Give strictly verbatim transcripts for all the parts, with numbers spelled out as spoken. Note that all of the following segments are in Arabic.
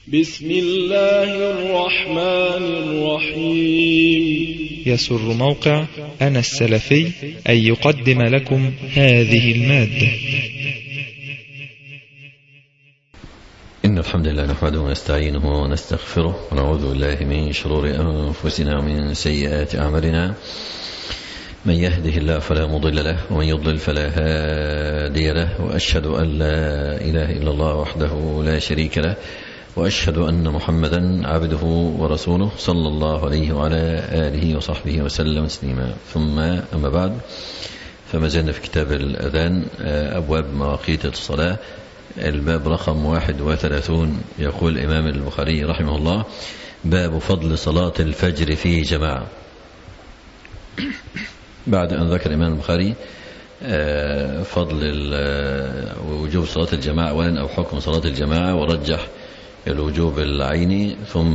بسم الله الرحمن الرحيم. يسر موقع أنا السلفي أن يقدم لكم هذه المادة. إن الحمد لله نحمده ونستعينه ونستغفره ونعوذ بالله من شرور أنفسنا ومن سيئات أعمالنا. من يهده الله فلا مضل له ومن يضلل فلا هادي له، وأشهد أن لا إله إلا الله وحده لا شريك له، وأشهد أن محمدا عبده ورسوله صلى الله عليه وعلى آله وصحبه وسلم تسليما. ثم أما بعد، فما زلنا في كتاب الأذان، أبواب مواقيت الصلاة، الباب رقم واحد وثلاثون. يقول الإمام البخاري رحمه الله: باب فضل صلاة الفجر في جماعة. بعد أن ذكر الإمام البخاري فضل وجوب صلاة الجماعة أولا، أو حكم صلاة الجماعة، ورجح الوجوب العيني، ثم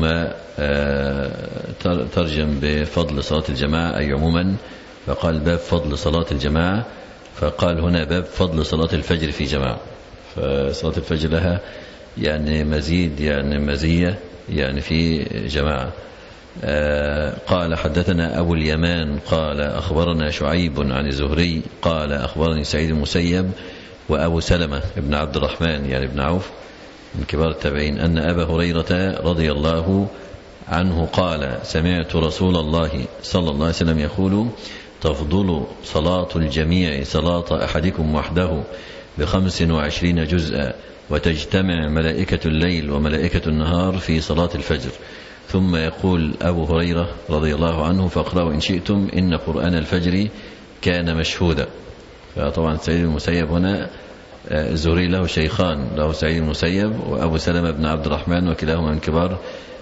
ترجم بفضل صلاة الجماعة أي عموما، فقال باب فضل صلاة الجماعة، فقال هنا باب فضل صلاة الفجر في جماعة. فصلاة الفجر لها يعني مزيد يعني مزية يعني في جماعة. قال حدثنا أبو اليمان قال أخبرنا شعيب عن الزهري قال أخبرني سعيد المسيب وأبو سلمة ابن عبد الرحمن يعني ابن عوف من كبار التابعين أن أبا هريرة رضي الله عنه قال: سمعت رسول الله صلى الله عليه وسلم يقول: تفضل صلاة الجميع صلاة أحدكم وحده بخمس وعشرين جزءا، وتجتمع ملائكة الليل وملائكة النهار في صلاة الفجر. ثم يقول أبو هريرة رضي الله عنه: فاقرأوا إن شئتم إن قرآن الفجر كان مشهودا. فطبعا سعيد المسيب هنا الزهري له شيخان، له سعيد المسيب وأبو سلمة بن عبد الرحمن، وكلاهما من كبار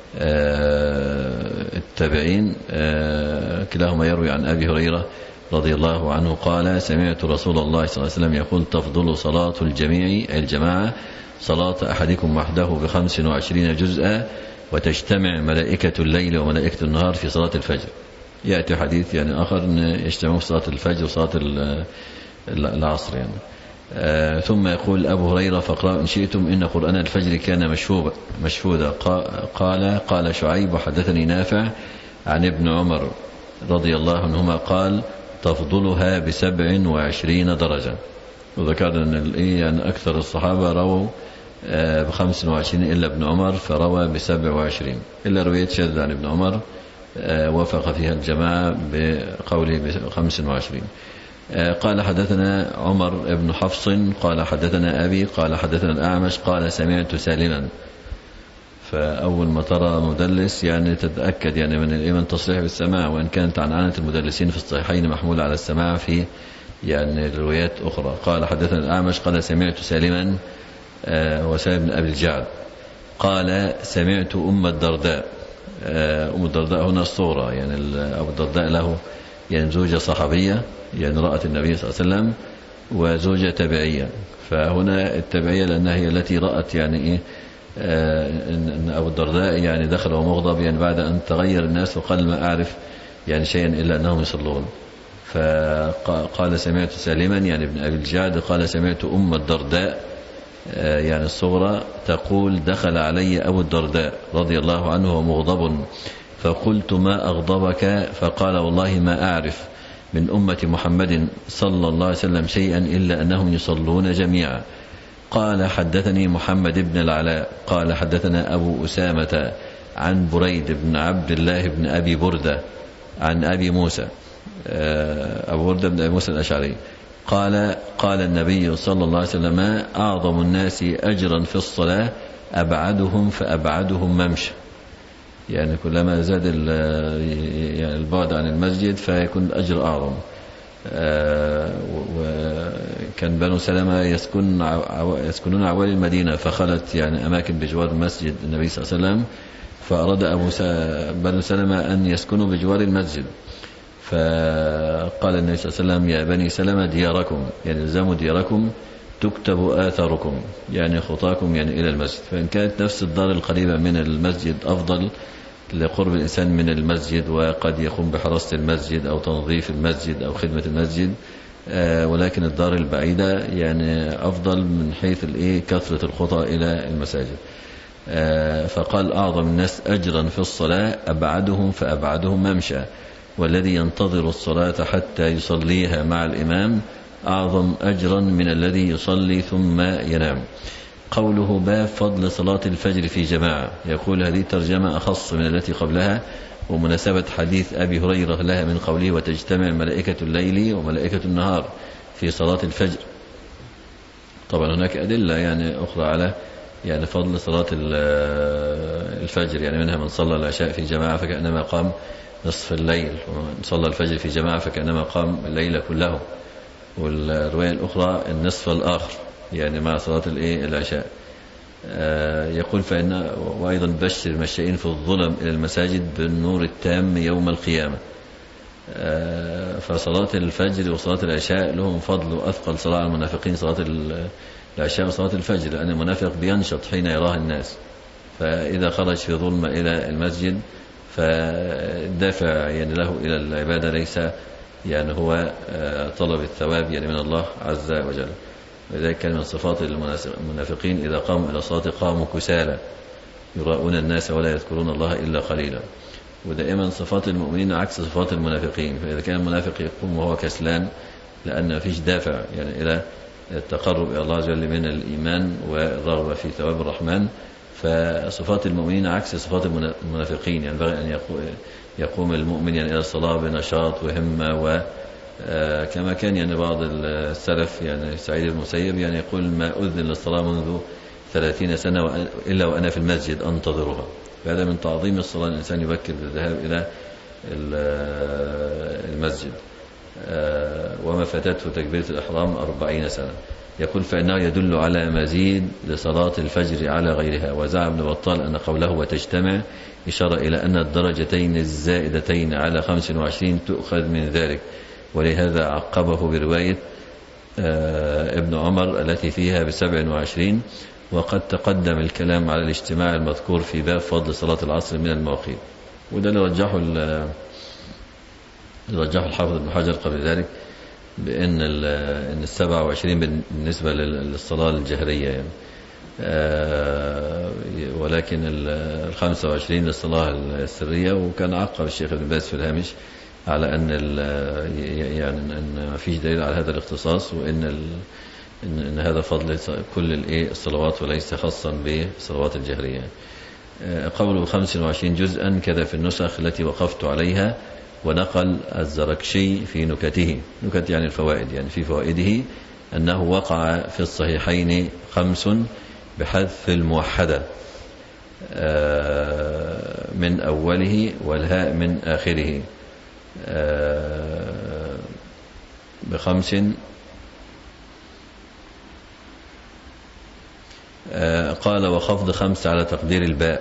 التابعين، كلاهما يروي عن أبي هريرة رضي الله عنه قال: سمعت رسول الله صلى الله عليه وسلم يقول: تفضل صلاة الجميع الجماعة صلاة أحدكم وحده بخمس وعشرين جزءا، وتجتمع ملائكة الليل وملائكة النهار في صلاة الفجر. يأتي حديث يعني آخر أن يجتمعوا في صلاة الفجر وصلاة العصر يعني. آه ثم يقول أبو هريرة: فاقرأوا إن شئتم إن قرآن الفجر كان مشهودا. قال قال شعيب: وحدثني نافع عن ابن عمر رضي الله عنهما قال: تفضلها بسبع وعشرين درجة. وذكرنا أن يعني أكثر الصحابة رووا آه بخمس وعشرين إلا ابن عمر، فروى بسبع وعشرين، إلا رواية شاذة عن ابن عمر آه وافق فيها الجماعة بقوله بخمس وعشرين. قال حدثنا عمر بن حفص قال حدثنا أبي قال حدثنا الأعمش قال: سمعت سالما. فأول ما ترى مدلس يعني تتأكد يعني من الإيمان تصريح بالسماع، وإن كانت عنعنة المدلسين في الصحيحين محمولة على السماع في يعني روايات أخرى. قال حدثنا الأعمش قال: سمعت سالما وسالم بن أبي الجعد قال: سمعت أم الدرداء. أم الدرداء هنا الصغرى، يعني أبو الدرداء له يعني زوجة صحابية يعني رأت النبي صلى الله عليه وسلم، وزوجة تبعية. فهنا التبعية لأنها هي التي رأت يعني إيه آه إن أبو الدرداء يعني دخل ومغضب يعني بعد أن تغير الناس، وقال: ما أعرف يعني شيئا إلا أنهم يصلون. فقال: سمعت سالما يعني ابن أبي الجعد قال: سمعت أم الدرداء آه يعني الصغرى تقول: دخل علي أبو الدرداء رضي الله عنه ومغضب، فقلت: ما أغضبك؟ فقال: والله ما أعرف من أمة محمد صلى الله عليه وسلم شيئا إلا أنهم يصلون جميعا. قال: حدثني محمد بن العلاء قال حدثنا أبو أسامة عن بريد بن عبد الله بن أبي بردة عن أبي موسى أبو بردة بن أبي موسى الأشعري قال: قال النبي صلى الله عليه وسلم: أعظم الناس أجرا في الصلاة أبعدهم فأبعدهم ممشى. يعني كلما زاد يعني البعد عن المسجد فيكون الأجر أعظم. وكان بنو سلمة يسكن يسكنون عوالي المدينة، فخلت يعني أماكن بجوار مسجد النبي صلى الله عليه وسلم، فأراد أبو بنو سلمة أن يسكنوا بجوار المسجد، فقال النبي صلى الله عليه وسلم: يا بني سلمة دياركم، يعني الزموا دياركم تكتب آثاركم، يعني خطاكم يعني إلى المسجد. فإن كانت نفس الدار القريبة من المسجد أفضل لقرب الإنسان من المسجد، وقد يقوم بحراسة المسجد أو تنظيف المسجد أو خدمة المسجد، ولكن الدار البعيدة يعني أفضل من حيث الإيه كثرة الخطى إلى المساجد. فقال أعظم الناس أجرا في الصلاة أبعدهم فأبعدهم ممشى، والذي ينتظر الصلاة حتى يصليها مع الإمام أعظم أجرا من الذي يصلي ثم ينام. قوله باب فضل صلاة الفجر في جماعة، يقول هذه ترجمة أخص من التي قبلها، ومناسبة حديث أبي هريرة لها من قوله وتجتمع ملائكة الليل وملائكة النهار في صلاة الفجر. طبعا هناك أدلة يعني أخرى على يعني فضل صلاة الفجر، يعني منها من صلى العشاء في جماعة فكأنما قام نصف الليل، ومن صلى الفجر في جماعة فكأنما قام الليل كله، والرواية الأخرى النصف الآخر يعني مع صلاة العشاء. يقول فإن وأيضا بشر المشائين في الظلم إلى المساجد بالنور التام يوم القيامة. فصلاة الفجر وصلاة العشاء لهم فضل وأثقل صلاة على المنافقين صلاة العشاء وصلاة الفجر، لأن المنافق بينشط حين يراه الناس، فإذا خرج في ظلمة إلى المسجد فالدافع يعني له إلى العبادة ليس يعني هو طلب الثواب يعني من الله عز وجل. ولذلك كان من صفات المنافقين إذا قاموا إلى الصلاة قاموا كسالى يراؤون الناس ولا يذكرون الله إلا قليلا. ودائما صفات المؤمنين عكس صفات المنافقين، فإذا كان المنافق يقوم وهو كسلان لأن ما فيش دافع يعني إلى التقرب إلى الله عز وجل من الإيمان والرغبة في ثواب الرحمن، فصفات المؤمنين عكس صفات المنافقين. يعني ينبغي أن يقوم المؤمن يعني إلى الصلاة بنشاط وهمة، وكما كان يعني بعض السلف يعني سعيد المسيب يعني يقول ما أذن للصلاة منذ ثلاثين سنة إلا وأنا في المسجد أنتظرها. فهذا من تعظيم الصلاة الإنسان يبكر بالذهاب إلى المسجد. وما فاتته تكبيرة الإحرام أربعين سنة. يقول فإنه يدل على مزيد لصلاة الفجر على غيرها. وزعم ابن بطال أن قوله وتجتمع إشارة إلى أن الدرجتين الزائدتين على خمس وعشرين تؤخذ من ذلك، ولهذا عقبه برواية ابن عمر التي فيها بسبع وعشرين. وقد تقدم الكلام على الاجتماع المذكور في باب فضل صلاة العصر من المواقيت، وده اللي رجحه رجحه الحافظ ابن حجر قبل ذلك بأن ان السبع وعشرين بالنسبة للصلاة الجهرية يعني، ولكن الخمسة وعشرين للصلاة السرية. وكان عقب الشيخ ابن باز في الهامش على أن يعني أن ما فيش دليل على هذا الاختصاص، وأن إن, إن هذا فضل كل الصلوات وليس خاصا بالصلوات الجهرية. قوله خمس وعشرين جزءا كذا في النسخ التي وقفت عليها. ونقل الزركشي في نكته، نكت يعني الفوائد، يعني في فوائده أنه وقع في الصحيحين خمس بحذف الموحدة من أوله والهاء من آخره بخمس. قال وخفض خمس على تقدير الباء،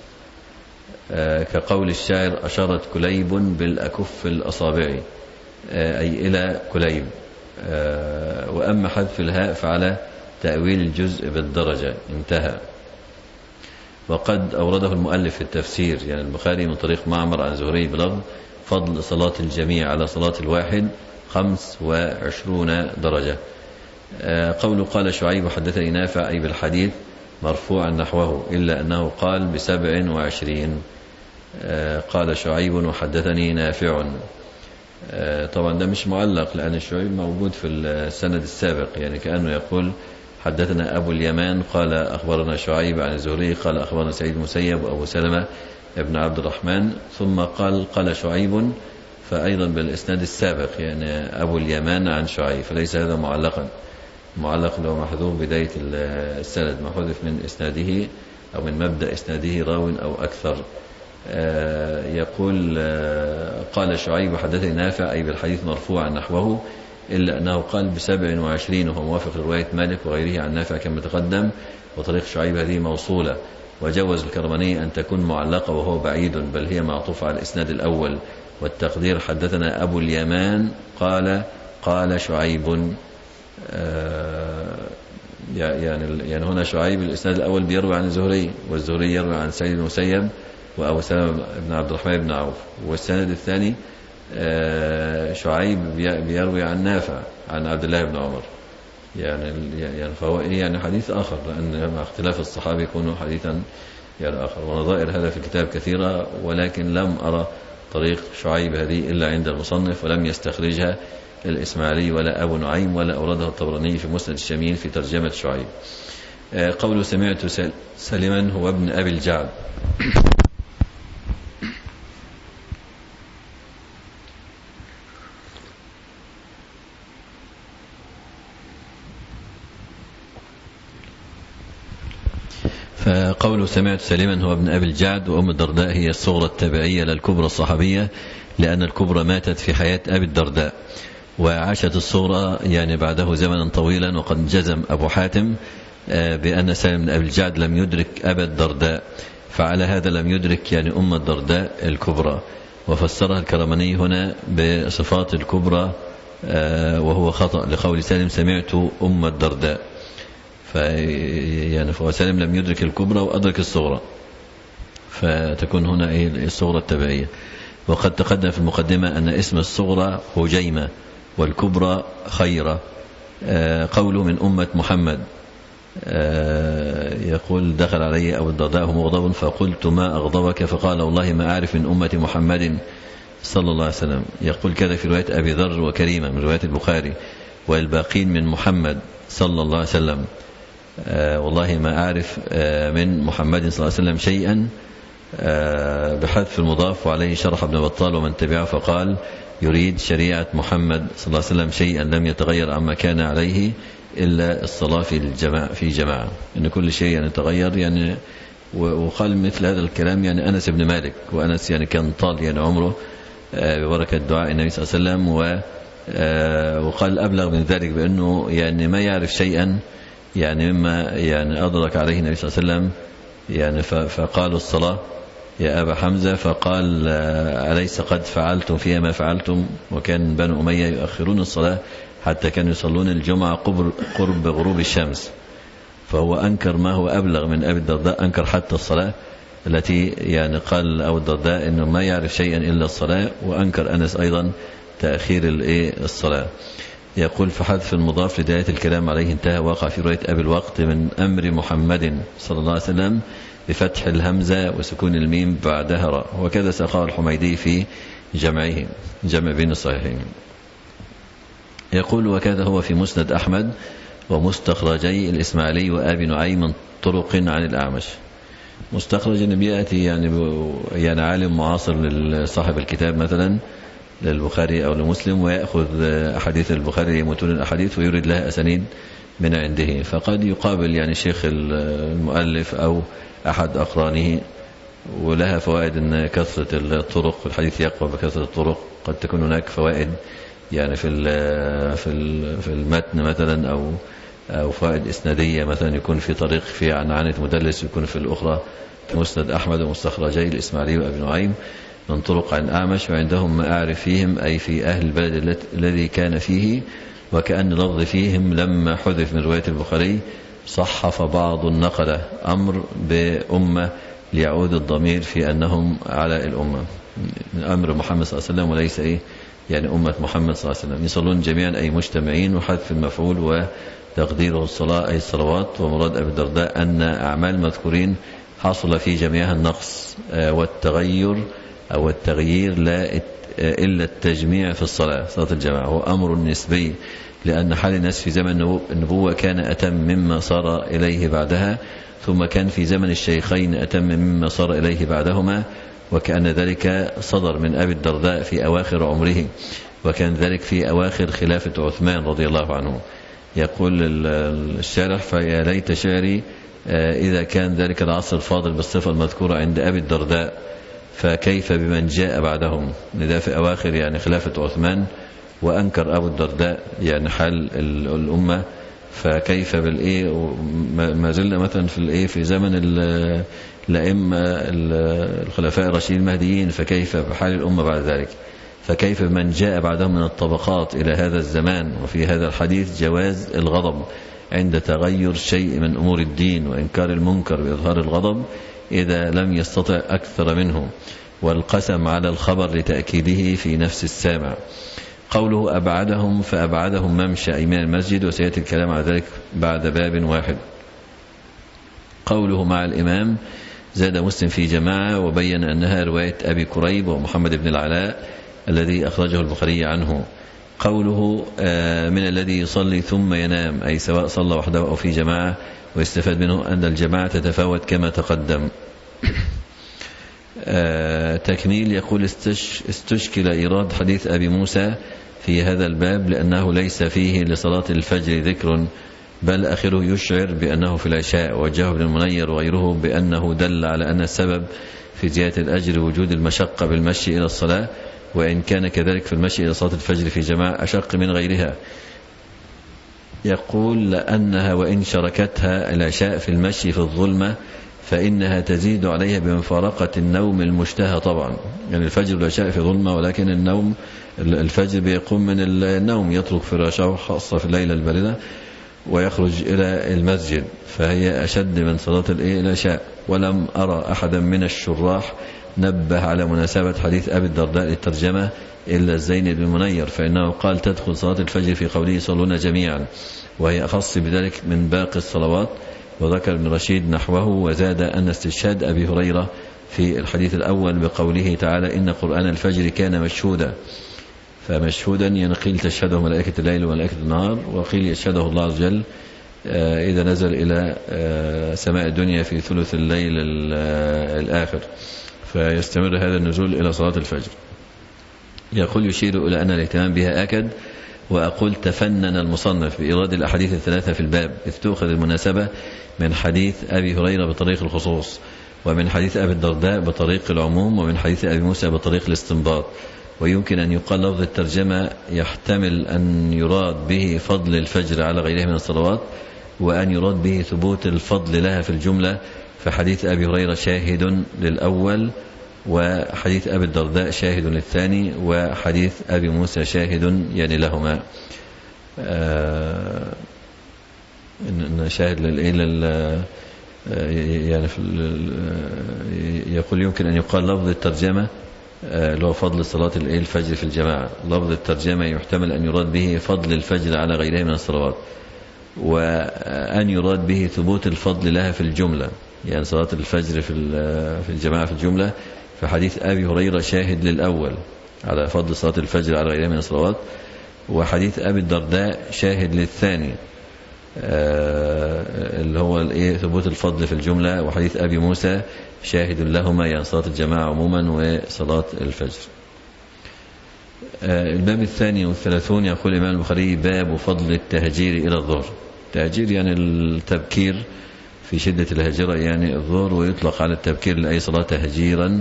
كقول الشاعر أشارت كليب بالأكف الأصابع أي إلى كليب. وأما حذف الهاء فعلى تأويل الجزء بالدرجة انتهى. وقد أورده المؤلف في التفسير يعني البخاري من طريق معمر عن زهري بلفظ فضل صلاة الجميع على صلاة الواحد خمس وعشرون درجة. قوله قال شعيب حدثني نافع أي بالحديث مرفوعا نحوه، إلا أنه قال بسبع وعشرين. قال شعيب وحدثني نافع. طبعا ده مش معلق لأن الشعيب موجود في السند السابق، يعني كأنه يقول حدثنا أبو اليمان قال أخبرنا شعيب عن الزهري قال أخبرنا سعيد المسيب وأبو سلمة ابن عبد الرحمن، ثم قال قال شعيب فأيضا بالإسناد السابق يعني أبو اليمان عن شعيب، فليس هذا معلقا. معلق له محذوف بداية السند، محذوف من إسناده أو من مبدأ إسناده راو أو أكثر. يقول قال شعيب حدثني نافع أي بالحديث مرفوعا نحوه، إلا أنه قال بسبع وعشرين، وهو موافق لرواية مالك وغيره عن نافع كما تقدم. وطريق شعيب هذه موصولة. وجوز الكرماني أن تكون معلقة وهو بعيد، بل هي معطوفة على الإسناد الأول، والتقدير حدثنا أبو اليمان قال قال شعيب. يعني يعني هنا شعيب الإسناد الأول بيروي عن الزهري، والزهري يروي عن سعيد المسيب وأبو سلمة بن عبد الرحمن بن عوف. والسند الثاني شعيب بيروي عن نافع عن عبد الله بن عمر. يعني يعني فهو إيه يعني حديث آخر، لأن مع اختلاف الصحابة يكونوا حديثا يعني آخر. ونظائر هذا في الكتاب كثيرة، ولكن لم أرى طريق شعيب هذه إلا عند المصنف، ولم يستخرجها الإسماعيلي ولا أبو نعيم ولا أوردها الطبراني في مسند الشميل في ترجمة شعيب. قوله سمعت سلما هو ابن أبي الجعد. فقوله سمعت سلما هو ابن أبي الجعد، وأم الدرداء هي الصغرى التابعية للكبرى الصحابية، لأن الكبرى ماتت في حياة أبي الدرداء، وعاشت الصغرى يعني بعده زمنا طويلا. وقد جزم أبو حاتم بأن سالم بن أبي الجعد لم يدرك أبا الدرداء، فعلى هذا لم يدرك يعني أم الدرداء الكبرى. وفسرها الكرماني هنا بصفات الكبرى وهو خطأ، لقول سالم سمعت أم الدرداء، يعني فهو سالم لم يدرك الكبرى وأدرك الصغرى، فتكون هنا إيه الصغرى التبعية. وقد تقدم في المقدمة أن اسم الصغرى هجيمة والكبرى خيرة. قوله من أمة محمد، يقول دخل علي أبو الدرداء مغضب فقلت ما أغضبك؟ فقال والله ما أعرف من أمة محمد صلى الله عليه وسلم. يقول كذا في رواية أبي ذر وكريمة من رواية البخاري، والباقين من محمد صلى الله عليه وسلم. آه والله ما أعرف آه من محمد صلى الله عليه وسلم شيئا، آه بحذف المضاف، وعليه شرح ابن بطال ومن تبعه فقال يريد شريعة محمد صلى الله عليه وسلم شيئا لم يتغير عما كان عليه إلا الصلاة في الجماعة في جماعة، إن كل شيء يعني تغير يعني. وقال مثل هذا الكلام يعني أنس بن مالك، وأنس يعني كان طال يعني عمره آه ببركة دعاء النبي صلى الله عليه وسلم. و آه وقال أبلغ من ذلك بأنه يعني ما يعرف شيئا يعني مما يعني أدرك عليه النبي صلى الله عليه وسلم يعني. فقال الصلاة يا أبا حمزة، فقال أليس قد فعلتم فيها ما فعلتم؟ وكان بنو أمية يؤخرون الصلاة حتى كانوا يصلون الجمعة قرب غروب الشمس، فهو أنكر ما هو أبلغ من أبي الدرداء، أنكر حتى الصلاة التي يعني قال أبو الدرداء إنه ما يعرف شيئا إلا الصلاة، وأنكر أنس أيضا تأخير الصلاة. يقول فحذف المضاف لداية الكلام عليه انتهى، وقع في رواية أبي الوقت من أمر محمد صلى الله عليه وسلم بفتح الهمزة وسكون الميم بعدها راء، وكذا ساقه الحميدي في جمعه جمع بين الصحيحين. يقول وكذا هو في مسند أحمد ومستخرجي الإسماعيلي وأبي نعيم من طرق عن الأعمش. مستخرج بيأتي يعني يعني عالم معاصر لصاحب الكتاب مثلا للبخاري أو لمسلم، ويأخذ أحاديث البخاري متون الأحاديث ويريد لها أسانيد من عنده، فقد يقابل يعني شيخ المؤلف أو أحد أقرانه، ولها فوائد أن كثرة الطرق الحديث يقوى بكثرة الطرق. قد تكون هناك فوائد يعني في في في المتن مثلا، أو أو فوائد إسنادية مثلا، يكون في طريق في عنعنة مدلس، يكون في الأخرى مسند أحمد ومستخرجي الإسماعيلي وأبي نعيم من طرق عن أعمش. وعندهم ما أعرف فيهم أي في أهل البلد الذي كان فيه، وكأن لفظ فيهم لما حذف من رواية البخاري صحف بعض النقلة أمر بأمة ليعود الضمير في أنهم على الأمة من أمر محمد صلى الله عليه وسلم، وليس إيه يعني أمة محمد صلى الله عليه وسلم. يصلون جميعا أي مجتمعين، وحذف المفعول وتقديره الصلاة أي الصلوات. ومراد أبي الدرداء أن أعمال مذكورين حصل في جميعها النقص والتغير أو التغيير لا إلا التجميع في الصلاة صلاة الجماعة، هو أمر نسبي، لأن حال الناس في زمن النبوة كان أتم مما صار إليه بعدها، ثم كان في زمن الشيخين أتم مما صار إليه بعدهما، وكأن ذلك صدر من أبي الدرداء في أواخر عمره، وكان ذلك في أواخر خلافة عثمان رضي الله عنه. يقول الشارح فيا ليت شعري إذا كان ذلك العصر الفاضل بالصفة المذكورة عند أبي الدرداء، فكيف بمن جاء بعدهم؟ لذا في أواخر يعني خلافة عثمان، وأنكر أبو الدرداء يعني حال الأمة، فكيف بالإيه ما زلنا مثلا في الإيه في زمن الأئمة الخلفاء الراشدين المهديين، فكيف بحال الأمة بعد ذلك؟ فكيف بمن جاء بعدهم من الطبقات إلى هذا الزمان؟ وفي هذا الحديث جواز الغضب عند تغير شيء من أمور الدين، وإنكار المنكر بإظهار الغضب إذا لم يستطع أكثر منه، والقسم على الخبر لتأكيده في نفس السامع. قوله أبعدهم فأبعدهم ممشى أي من المسجد، وسيأتي الكلام على ذلك بعد باب واحد. قوله مع الإمام زاد مسلم في جماعة، وبين أنها رواية أبي كريب ومحمد بن العلاء الذي أخرجه البخاري عنه. قوله من الذي يصلي ثم ينام أي سواء صلى وحده أو في جماعة، ويستفاد منه أن الجماعة تتفاوت كما تقدم. تكميل يقول استشكل إيراد حديث أبي موسى في هذا الباب لأنه ليس فيه لصلاة الفجر ذكر، بل آخره يشعر بأنه في العشاء. وجهه ابن المنير وغيره بأنه دل على أن السبب في زيادة الأجر وجود المشقة بالمشي إلى الصلاة، وإن كان كذلك في المشي إلى صلاة الفجر في جماعة أشق من غيرها. يقول لأنها وإن شركتها العشاء في المشي في الظلمة فإنها تزيد عليها بمفارقة النوم المشتهى. طبعا يعني الفجر والعشاء في ظلمة، ولكن النوم الفجر بيقوم من النوم، يترك فراشه خاصة في الليلة الباردة ويخرج إلى المسجد، فهي أشد من صلاة العشاء. ولم أرى أحدا من الشراح نبه على مناسبة حديث أبي الدرداء للترجمة إلا الزين بن منير، فإنه قال تدخل صلاة الفجر في قوله يصلون جميعا، وهي أخص بذلك من باقي الصلوات. وذكر ابن رشيد نحوه، وزاد أن استشهاد أبي هريرة في الحديث الأول بقوله تعالى إن قرآن الفجر كان مشهودا، فمشهودا ينقيل تشهده ملائكة الليل وملائكة النهار، وقيل يشهده الله عز وجل إذا نزل إلى سماء الدنيا في ثلث الليل الآخر، فيستمر هذا النزول إلى صلاة الفجر. يقول يشير إلى أن الاهتمام بها آكد، وأقول تفنن المصنف بإيراد الأحاديث الثلاثة في الباب، إذ تؤخذ المناسبة من حديث أبي هريرة بطريق الخصوص، ومن حديث أبي الدرداء بطريق العموم، ومن حديث أبي موسى بطريق الاستنباط. ويمكن أن يقال لفظ الترجمة يحتمل أن يراد به فضل الفجر على غيرها من الصلوات، وأن يراد به ثبوت الفضل لها في الجملة، فحديث أبي هريرة شاهد للأول، وحديث أبي الدرداء شاهد للثاني، وحديث أبي موسى شاهد يعني لهما. آه إن شاهد للإيه يعني في يقول يمكن أن يقال لفظ الترجمة اللي هو فضل صلاة الفجر في الجماعة، لفظ الترجمة يحتمل أن يراد به فضل الفجر على غيرها من الصلوات، وأن يراد به ثبوت الفضل لها في الجملة، يعني صلاة الفجر في في الجماعة في الجملة. فحديث أبي هريرة شاهد للأول على فضل صلاة الفجر على غيرها من الصلوات، وحديث أبي الدرداء شاهد للثاني اللي هو الايه ثبوت الفضل في الجملة، وحديث أبي موسى شاهد لهما يعني صلاة الجماعة عموما وصلاة الفجر. الباب الثاني والثلاثون يقول الإمام البخاري باب فضل التهجير إلى الظهر. التهجير يعني التبكير في شدة الهجرة يعني الظهر، ويطلق على التبكير لأي صلاة تهجيرا،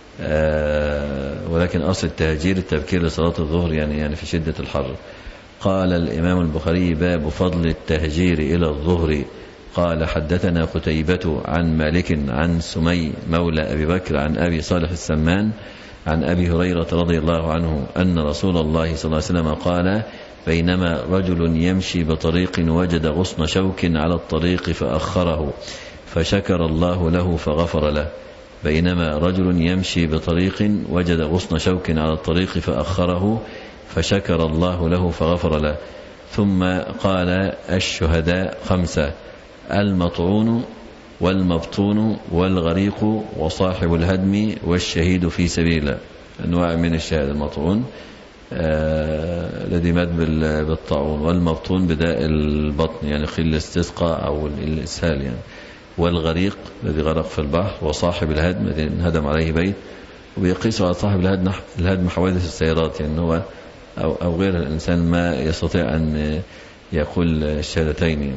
ولكن أصل التهجير التبكير لصلاة الظهر يعني يعني في شدة الحر. قال الإمام البخاري باب فضل التهجير إلى الظهر. قال حدثنا قتيبة عن مالك عن سمي مولى أبي بكر عن أبي صالح السمان عن أبي هريرة رضي الله عنه أن رسول الله صلى الله عليه وسلم قال بينما رجل يمشي بطريق وجد غصن شوك على الطريق فأخره فشكر الله له فغفر له. بينما رجل يمشي بطريق وجد غصن شوك على الطريق فأخره فشكر الله له فغفر له. ثم قال الشهداء خمسة: المطعون والمبطون والغريق وصاحب الهدم والشهيد في سبيل الله. أنواع من الشهادة: المطعون آه الذي مات بالطاعون، والمبطون بداء البطن يعني خل الاستسقاء أو الإسهال يعني، والغريق الذي غرق في البحر، وصاحب الهدم الذي انهدم عليه بيت. وبيقيسوا على صاحب الهدم الهدم حوادث السيارات، يعني هو أو, أو غير الإنسان ما يستطيع أن يقول الشهادتين.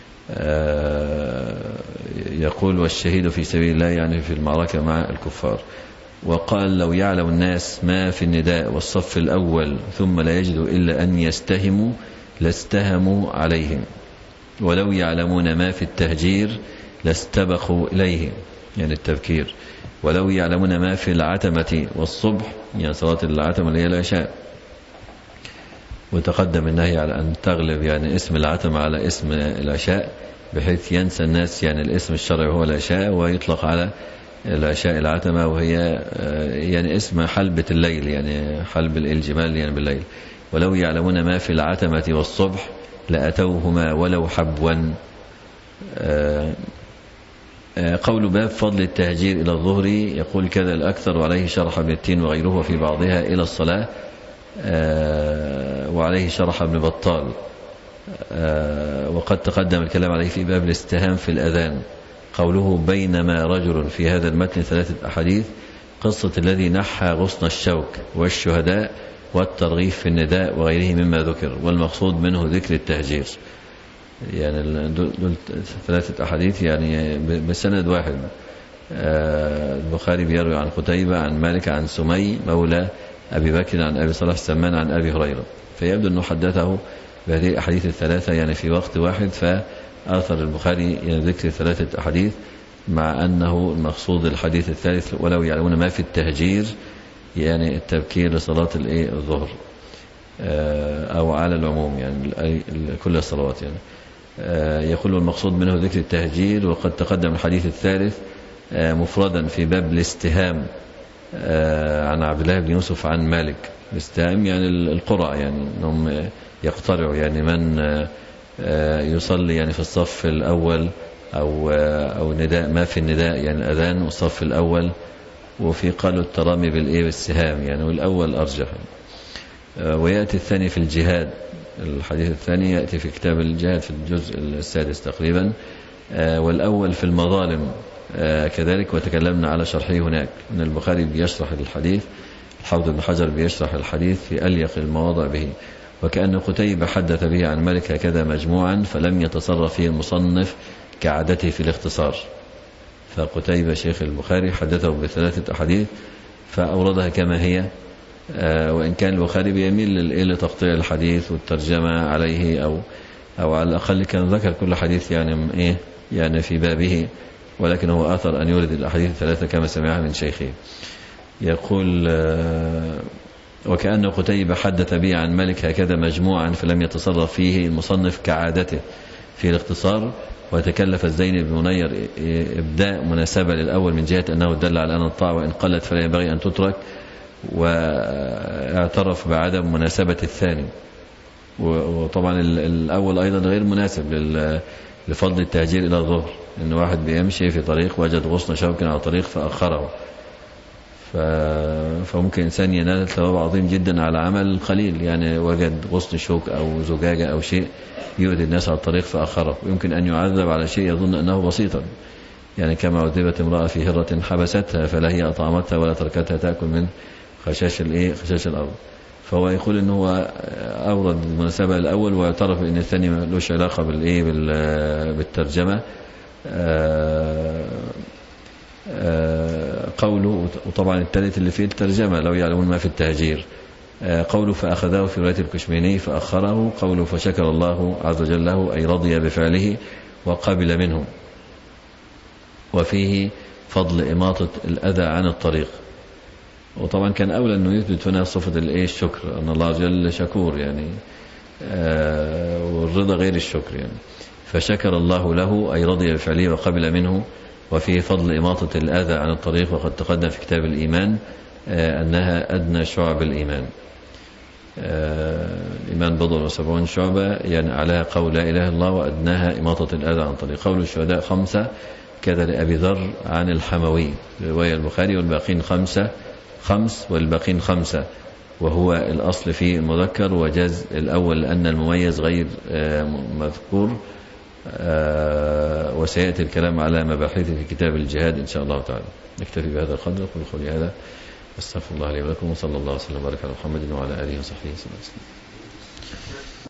آه يقول والشهيد في سبيل الله يعني في المعركة مع الكفار. وقال لو يعلم الناس ما في النداء والصف الأول ثم لا يجدوا إلا أن يستهموا لاستهموا عليهم، ولو يعلمون ما في التهجير لاستبقوا إليه يعني التبكير، ولو يعلمون ما في العتمة والصبح يعني صلاة العتمة اللي هي العشاء. وتقدم النهي على أن تغلب يعني اسم العتمة على اسم العشاء، بحيث ينسى الناس يعني الاسم الشرعي هو العشاء، ويطلق على العشاء العتمة، وهي يعني اسم حلبة الليل يعني حلب الجمال يعني بالليل. ولو يعلمون ما في العتمة والصبح لأتوهما ولو حبوا. قول باب فضل التهجير إلى الظهر، يقول كذا الأكثر، وعليه شرح ابن التين وغيره وفي بعضها إلى الصلاة، وعليه شرح ابن بطال، وقد تقدم الكلام عليه في باب الاستهام في الأذان. قوله بينما رجل، في هذا المتن ثلاثة أحاديث: قصة الذي نحى غصن الشوك والشهداء والترغيب في النداء وغيره مما ذكر، والمقصود منه ذكر التهجير. يعني دول ثلاثة أحاديث يعني بسند واحد. البخاري بيروي عن قتيبة عن مالك عن سمي مولى أبي بكر عن أبي صالح السمان عن أبي هريرة، فيبدو أنه حدثه بهذه الأحاديث الثلاثة يعني في وقت واحد، فآثر البخاري يعني ذكر ثلاثة أحاديث، مع أنه المقصود الحديث الثالث ولو يعلمون ما في التهجير، يعني التبكير لصلاة الظهر أو على العموم يعني كل الصلوات يعني. يقول المقصود منه ذكر التهجير. وقد تقدم الحديث الثالث مفردا في باب الاستهام عن عبد الله بن يوسف عن مالك. الاستهام يعني القرعة، يعني أنهم يقترعوا يعني من يصلي يعني في الصف الأول أو أو نداء ما في النداء يعني الأذان والصف الأول، وفي قالوا الترامي بالإيه بالسهام يعني، والأول أرجح. ويأتي الثاني في الجهاد، الحديث الثاني يأتي في كتاب الجهاد في الجزء السادس تقريبا، والأول في المظالم كذلك، وتكلمنا على شرحه هناك. أن البخاري بيشرح الحديث، الحافظ ابن حجر بيشرح الحديث في أليق المواضع به، وكأن قتيبة حدث به عن مالك هكذا مجموعا، فلم يتصرف فيه المصنف كعادته في الاختصار. فقتيبة شيخ البخاري حدثه بثلاثة أحاديث فأوردها كما هي، وإن كان البخاري بيميل لتقطيع الحديث والترجمة عليه، أو أو على الأقل كان ذكر كل حديث يعني إيه يعني في بابه، ولكن هو آثر أن يورد الأحاديث الثلاثة كما سمعها من شيخه. يقول وكأن قتيبة حدث به عن مالك هكذا مجموعا، فلم يتصرف فيه المصنف كعادته في الاختصار، وتكلف الزين بن منير إبداء مناسبة للأول من جهة أنه دل على أن الطاعة وإن قلت فلا ينبغي أن تترك، واعترف بعدم مناسبة الثاني. وطبعا الأول أيضا غير مناسب لفضل التهجير إلى الظهر، إن واحد بيمشي في طريق وجد غصن شوك على طريق فأخره، فممكن إنسان ينال ثواب عظيم جدا على عمل قليل، يعني وجد غصن شوك أو زجاجة أو شيء يؤذي الناس على الطريق فأخره، ويمكن أن يعذب على شيء يظن أنه بسيطا، يعني كما عذبت امرأة في هرة حبستها فلا هي أطعمتها ولا تركتها تأكل من خشاش الإيه خشاش الأرض. فهو يقول إنه هو أورد المناسبة الأول، واعترف إن الثاني ما لهش علاقة بالإيه بالترجمة. قوله وطبعا الثالث اللي فيه الترجمة لو يعلمون ما في التهجير. قوله فأخذه في رواية الكشميني فأخره. قوله فشكر الله عز وجل له أي رضي بفعله وقبل منه. وفيه فضل إماطة الأذى عن الطريق. وطبعا كان أولى أنه يثبت هنا صفة الشكر، أن الله عز وجل شكور يعني، والرضا غير الشكر يعني. فشكر الله له أي رضي بفعله وقبل منه. وفيه فضل إماطة الأذى عن الطريق، وقد تقدم في كتاب الإيمان أنها أدنى شعب الإيمان. الإيمان بضع وسبعون شعبة، يعني عليها قول لا إله إلا الله، وأدناها إماطة الأذى عن الطريق. قول الشهداء خمسة كذا لأبي ذر عن الحموي رواية البخاري، والباقين خمسة خمس والباقين خمسة، وهو الأصل في المذكر، وجاز الأول لأن المميز غير مذكور. وسيأتي الكلام على مباحثه في كتاب الجهاد إن شاء الله تعالى. نكتفي بهذا القدر. قل قولي هذا، استغفر الله لي ولكم، وصلى الله وسلم وبارك على محمد وعلى آله وصحبه وسلم.